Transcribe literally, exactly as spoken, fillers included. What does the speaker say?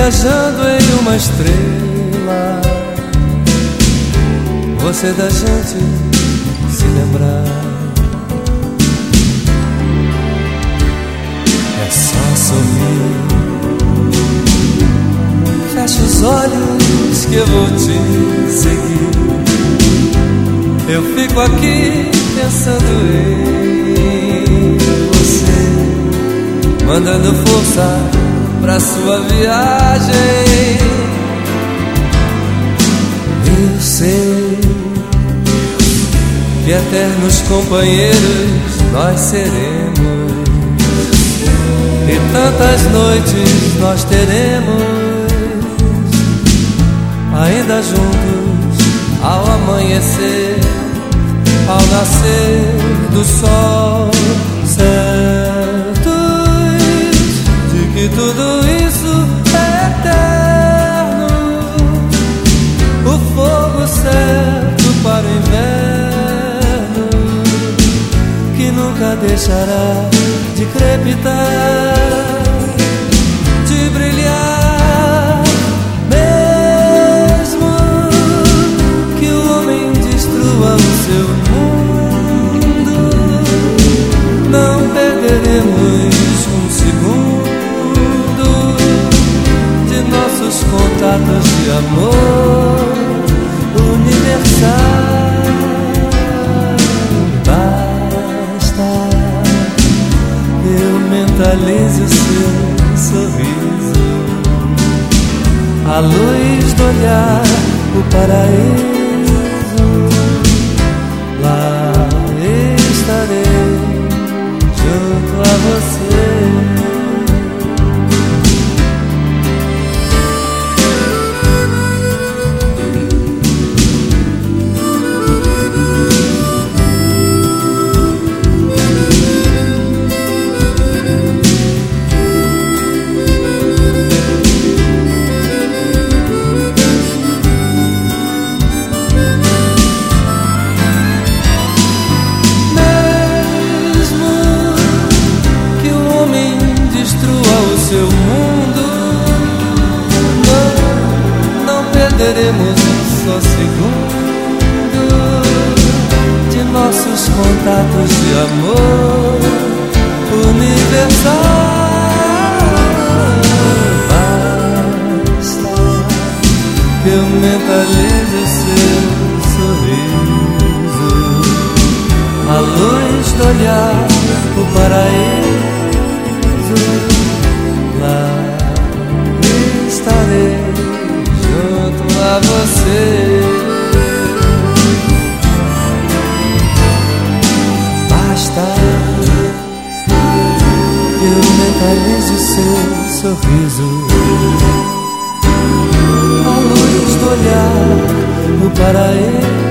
viajando em uma estrela, você da gente se lembrar. É só sorrir, fecha os olhos que eu vou te seguir. Eu fico aqui pensando em você, mandando força pra sua viagem. Eu sei que eternos companheiros nós seremos, e tantas noites nós teremos, ainda juntos ao amanhecer, ao nascer do sol, certos de que tudo isso é eterno, o fogo certo para o inverno, que nunca deixará de crepitar, de brilhar, mesmo que o homem destrua o seu mundo. Não perderemos um segundo de nossos contatos de amor universal. Mentalize o seu sorriso, a luz do olhar, o paraíso. Lá estarei junto a você. Seu mundo, não, não perderemos um só segundo de nossos contatos de amor universal. Basta que eu mentalize o seu sorriso, a luz do olhar, o paraíso. Lá estarei junto a você. Basta que eu mentalize o seu sorriso, a luz do olhar, o paraíso.